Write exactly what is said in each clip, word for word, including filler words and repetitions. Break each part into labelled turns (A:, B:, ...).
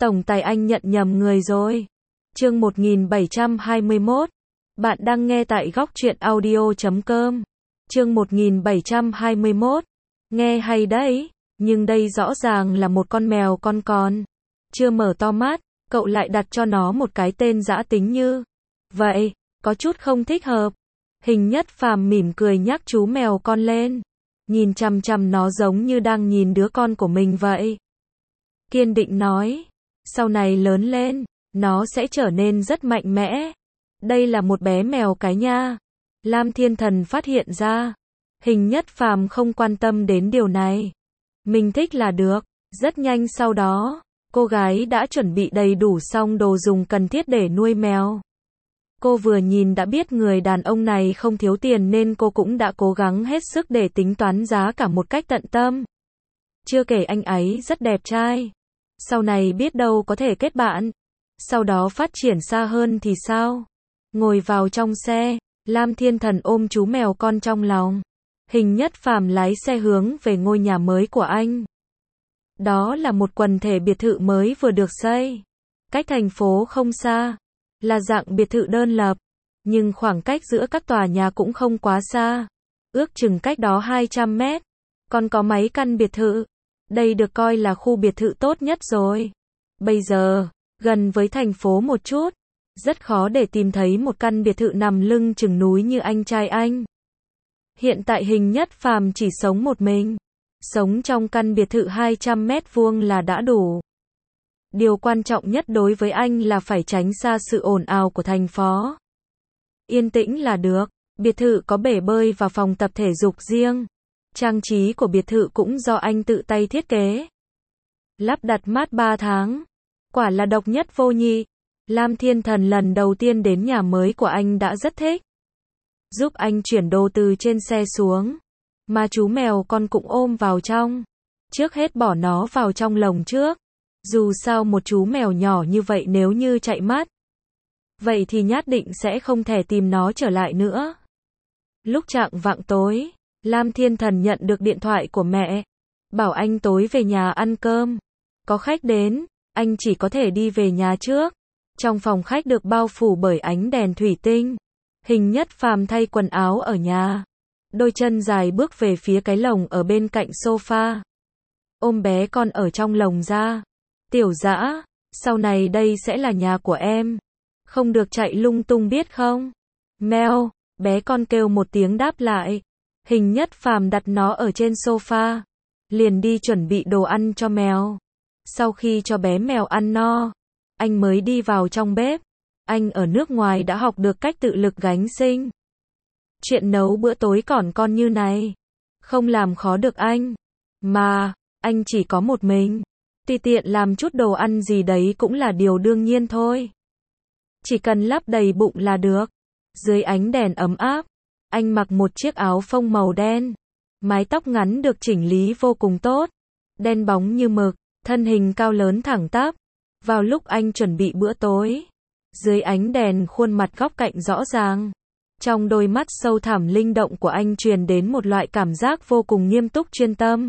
A: Tổng tài anh nhận nhầm người rồi. Chương một nghìn bảy trăm hai mươi mốt. Bạn đang nghe tại góc truyện audio chấm com. Chương một nghìn bảy trăm hai mươi mốt. Nghe hay đấy, nhưng đây rõ ràng là một con mèo con con. Chưa mở to mắt, cậu lại đặt cho nó một cái tên dã tính như vậy, có chút không thích hợp. Hình Nhất Phàm mỉm cười nhắc chú mèo con lên, nhìn chằm chằm nó giống như đang nhìn đứa con của mình vậy. Kiên định nói, sau này lớn lên, nó sẽ trở nên rất mạnh mẽ. Đây là một bé mèo cái nha. Lam Thiên Thần phát hiện ra. Hình Nhất Phàm không quan tâm đến điều này. Mình thích là được. Rất nhanh sau đó, cô gái đã chuẩn bị đầy đủ xong đồ dùng cần thiết để nuôi mèo. Cô vừa nhìn đã biết người đàn ông này không thiếu tiền nên cô cũng đã cố gắng hết sức để tính toán giá cả một cách tận tâm. Chưa kể anh ấy rất đẹp trai. Sau này biết đâu có thể kết bạn. Sau đó phát triển xa hơn thì sao? Ngồi vào trong xe, Lam Thiên Thần ôm chú mèo con trong lòng. Hình Nhất Phàm lái xe hướng về ngôi nhà mới của anh. Đó là một quần thể biệt thự mới vừa được xây. Cách thành phố không xa. Là dạng biệt thự đơn lập. Nhưng khoảng cách giữa các tòa nhà cũng không quá xa. Ước chừng cách đó hai trăm mét. Còn có mấy căn biệt thự. Đây được coi là khu biệt thự tốt nhất rồi. Bây giờ, gần với thành phố một chút. Rất khó để tìm thấy một căn biệt thự nằm lưng chừng núi như anh trai anh. Hiện tại Hình Nhất Phàm chỉ sống một mình. Sống trong căn biệt thự hai trăm mét vuông là đã đủ. Điều quan trọng nhất đối với anh là phải tránh xa sự ồn ào của thành phố. Yên tĩnh là được. Biệt thự có bể bơi và phòng tập thể dục riêng. Trang trí của biệt thự cũng do anh tự tay thiết kế. Lắp đặt mát ba tháng. Quả là độc nhất vô nhị. Lam Thiên Thần lần đầu tiên đến nhà mới của anh đã rất thích. Giúp anh chuyển đồ từ trên xe xuống. Mà chú mèo con cũng ôm vào trong. Trước hết bỏ nó vào trong lồng trước. Dù sao một chú mèo nhỏ như vậy nếu như chạy mất, vậy thì nhất định sẽ không thể tìm nó trở lại nữa. Lúc chạng vạng tối, Lam Thiên Thần nhận được điện thoại của mẹ. Bảo anh tối về nhà ăn cơm. Có khách đến, anh chỉ có thể đi về nhà trước. Trong phòng khách được bao phủ bởi ánh đèn thủy tinh. Hình Nhất Phàm thay quần áo ở nhà. Đôi chân dài bước về phía cái lồng ở bên cạnh sofa. Ôm bé con ở trong lồng ra. Tiểu Dã, sau này đây sẽ là nhà của em. Không được chạy lung tung biết không? Mèo, bé con kêu một tiếng đáp lại. Hình Nhất Phàm đặt nó ở trên sofa. Liền đi chuẩn bị đồ ăn cho mèo. Sau khi cho bé mèo ăn no, anh mới đi vào trong bếp. Anh ở nước ngoài đã học được cách tự lực gánh sinh. Chuyện nấu bữa tối còn con như này, không làm khó được anh. Mà, anh chỉ có một mình. Tùy tiện làm chút đồ ăn gì đấy cũng là điều đương nhiên thôi. Chỉ cần lấp đầy bụng là được. Dưới ánh đèn ấm áp, anh mặc một chiếc áo phông màu đen. Mái tóc ngắn được chỉnh lý vô cùng tốt. Đen bóng như mực, thân hình cao lớn thẳng tắp. Vào lúc anh chuẩn bị bữa tối, dưới ánh đèn khuôn mặt góc cạnh rõ ràng. Trong đôi mắt sâu thẳm linh động của anh truyền đến một loại cảm giác vô cùng nghiêm túc chuyên tâm.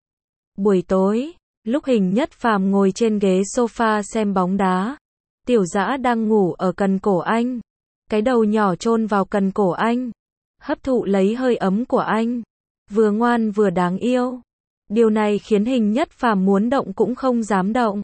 A: Buổi tối, lúc Hình Nhất Phàm ngồi trên ghế sofa xem bóng đá, Tiểu Dã đang ngủ ở cần cổ anh. Cái đầu nhỏ chôn vào cần cổ anh, hấp thụ lấy hơi ấm của anh. Vừa ngoan vừa đáng yêu. Điều này khiến Hình Nhất Phàm muốn động cũng không dám động.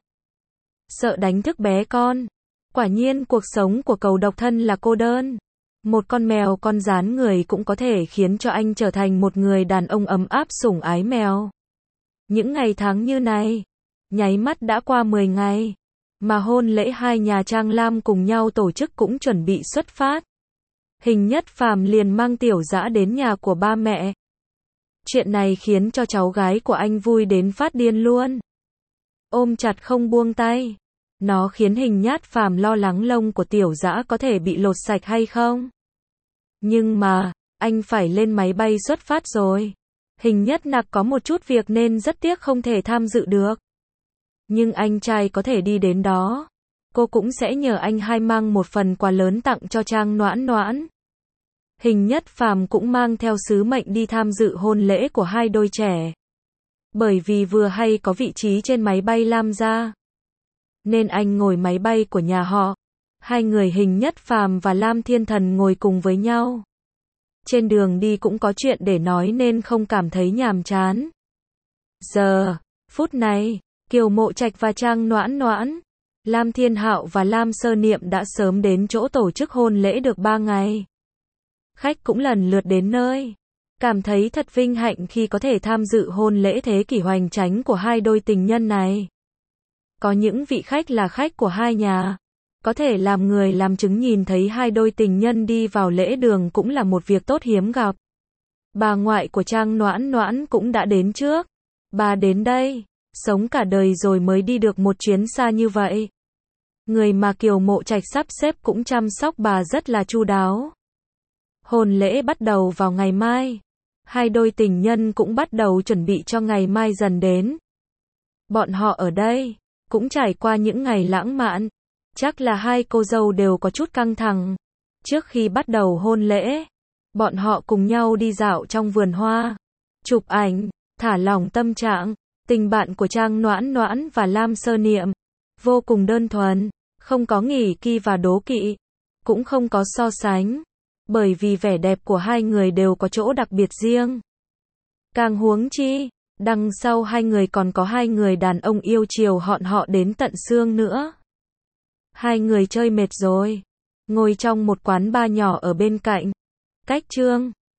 A: Sợ đánh thức bé con. Quả nhiên cuộc sống của cậu độc thân là cô đơn. Một con mèo con dán người cũng có thể khiến cho anh trở thành một người đàn ông ấm áp sủng ái mèo. Những ngày tháng như này, nháy mắt đã qua mười ngày. Mà hôn lễ hai nhà Trang Lam cùng nhau tổ chức cũng chuẩn bị xuất phát. Hình Nhất Phàm liền mang Tiểu Dã đến nhà của ba mẹ. Chuyện này khiến cho cháu gái của anh vui đến phát điên luôn. Ôm chặt không buông tay. Nó khiến Hình Nhất Phàm lo lắng lông của Tiểu Dã có thể bị lột sạch hay không. Nhưng mà, anh phải lên máy bay xuất phát rồi. Hình Nhất Nặc có một chút việc nên rất tiếc không thể tham dự được. Nhưng anh trai có thể đi đến đó. Cô cũng sẽ nhờ anh hai mang một phần quà lớn tặng cho Trang Noãn Noãn. Hình Nhất Phàm cũng mang theo sứ mệnh đi tham dự hôn lễ của hai đôi trẻ. Bởi vì vừa hay có vị trí trên máy bay Lam ra. nên anh ngồi máy bay của nhà họ. Hai người Hình Nhất Phàm và Lam Thiên Thần ngồi cùng với nhau. Trên đường đi cũng có chuyện để nói nên không cảm thấy nhàm chán. Giờ, phút này, Kiều Mộ Trạch và Trang Noãn Noãn, Lam Thiên Hạo và Lam Sơ Niệm đã sớm đến chỗ tổ chức hôn lễ được ba ngày. Khách cũng lần lượt đến nơi. Cảm thấy thật vinh hạnh khi có thể tham dự hôn lễ thế kỷ hoành tráng của hai đôi tình nhân này. Có những vị khách là khách của hai nhà. Có thể làm người làm chứng nhìn thấy hai đôi tình nhân đi vào lễ đường cũng là một việc tốt hiếm gặp. Bà ngoại của Trang Noãn Noãn cũng đã đến trước. Bà đến đây, sống cả đời rồi mới đi được một chuyến xa như vậy. Người mà Kiều Mộ Trạch sắp xếp cũng chăm sóc bà rất là chu đáo. Hôn lễ bắt đầu vào ngày mai. Hai đôi tình nhân cũng bắt đầu chuẩn bị cho ngày mai dần đến. Bọn họ ở đây cũng trải qua những ngày lãng mạn. Chắc là hai cô dâu đều có chút căng thẳng. Trước khi bắt đầu hôn lễ, bọn họ cùng nhau đi dạo trong vườn hoa, chụp ảnh, thả lỏng tâm trạng. Tình bạn của Trang Noãn Noãn và Lam Sơ Niệm vô cùng đơn thuần, không có nghỉ kỳ và đố kỵ, cũng không có so sánh, bởi vì vẻ đẹp của hai người đều có chỗ đặc biệt riêng. Càng huống chi, đằng sau hai người còn có hai người đàn ông yêu chiều họn họ đến tận xương nữa. Hai người chơi mệt rồi, ngồi trong một quán bar nhỏ ở bên cạnh. Cách Trương